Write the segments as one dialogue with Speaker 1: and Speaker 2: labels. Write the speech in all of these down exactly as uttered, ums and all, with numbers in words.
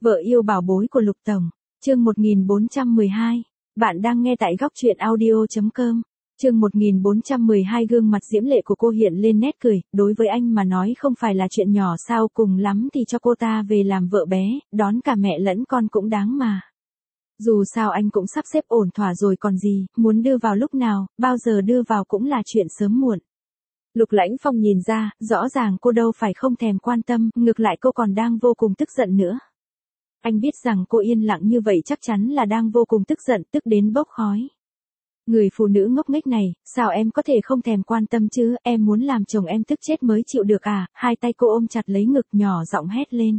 Speaker 1: Vợ yêu bảo bối của Lục Tổng, chương một nghìn bốn trăm mười hai. Bạn đang nghe tại góc truyện audio chấm com. Chương một nghìn bốn trăm mười hai, gương mặt diễm lệ của cô hiện lên nét cười, đối với anh mà nói không phải là chuyện nhỏ sao, cùng lắm thì cho cô ta về làm vợ bé, đón cả mẹ lẫn con cũng đáng mà. Dù sao anh cũng sắp xếp ổn thỏa rồi còn gì, muốn đưa vào lúc nào, bao giờ đưa vào cũng là chuyện sớm muộn. Lục Lãnh Phong nhìn ra, rõ ràng cô đâu phải không thèm quan tâm, ngược lại cô còn đang vô cùng tức giận nữa. Anh biết rằng cô yên lặng như vậy chắc chắn là đang vô cùng tức giận, tức đến bốc khói. Người phụ nữ ngốc nghếch này, sao em có thể không thèm quan tâm chứ, em muốn làm chồng em tức chết mới chịu được à, hai tay cô ôm chặt lấy ngực nhỏ giọng hét lên.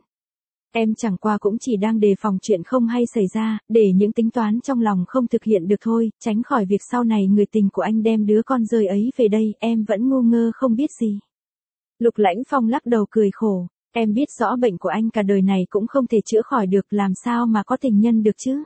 Speaker 1: Em chẳng qua cũng chỉ đang đề phòng chuyện không hay xảy ra, để những tính toán trong lòng không thực hiện được thôi, tránh khỏi việc sau này người tình của anh đem đứa con rơi ấy về đây, em vẫn ngu ngơ không biết gì. Lục Lãnh Phong lắc đầu cười khổ, em biết rõ bệnh của anh cả đời này cũng không thể chữa khỏi được, làm sao mà có tình nhân được chứ?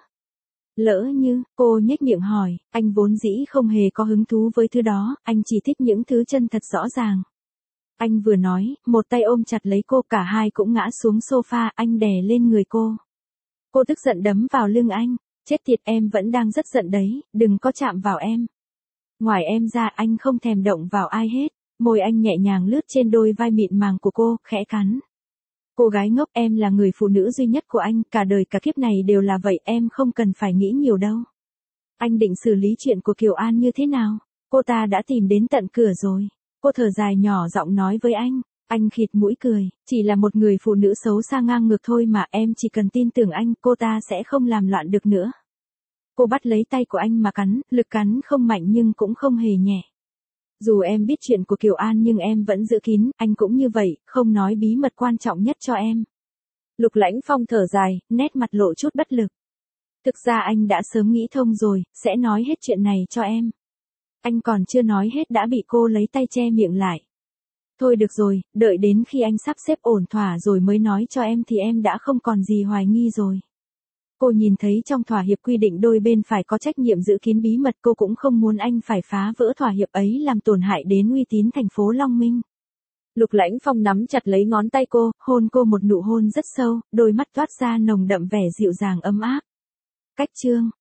Speaker 1: Lỡ như, cô nhếch miệng hỏi, anh vốn dĩ không hề có hứng thú với thứ đó, anh chỉ thích những thứ chân thật rõ ràng. Anh vừa nói, một tay ôm chặt lấy cô, cả hai cũng ngã xuống sofa, anh đè lên người cô. Cô tức giận đấm vào lưng anh, chết tiệt, em vẫn đang rất giận đấy, đừng có chạm vào em. Ngoài em ra anh không thèm động vào ai hết, môi anh nhẹ nhàng lướt trên đôi vai mịn màng của cô, khẽ cắn. Cô gái ngốc, em là người phụ nữ duy nhất của anh, cả đời cả kiếp này đều là vậy, em không cần phải nghĩ nhiều đâu. Anh định xử lý chuyện của Kiều An như thế nào? Cô ta đã tìm đến tận cửa rồi. Cô thở dài nhỏ giọng nói với anh, anh khịt mũi cười, chỉ là một người phụ nữ xấu xa ngang ngược thôi mà, em chỉ cần tin tưởng anh, cô ta sẽ không làm loạn được nữa. Cô bắt lấy tay của anh mà cắn, lực cắn không mạnh nhưng cũng không hề nhẹ. Dù em biết chuyện của Kiều An nhưng em vẫn giữ kín, anh cũng như vậy, không nói bí mật quan trọng nhất cho em. Lục Lãnh Phong thở dài, nét mặt lộ chút bất lực. Thực ra anh đã sớm nghĩ thông rồi, sẽ nói hết chuyện này cho em. Anh còn chưa nói hết đã bị cô lấy tay che miệng lại. Thôi được rồi, đợi đến khi anh sắp xếp ổn thỏa rồi mới nói cho em thì em đã không còn gì hoài nghi rồi. Cô nhìn thấy trong thỏa hiệp quy định đôi bên phải có trách nhiệm giữ kín bí mật, cô cũng không muốn anh phải phá vỡ thỏa hiệp ấy làm tổn hại đến uy tín thành phố Long Minh. Lục Lãnh Phong nắm chặt lấy ngón tay cô, hôn cô một nụ hôn rất sâu, đôi mắt toát ra nồng đậm vẻ dịu dàng ấm áp. Cách chương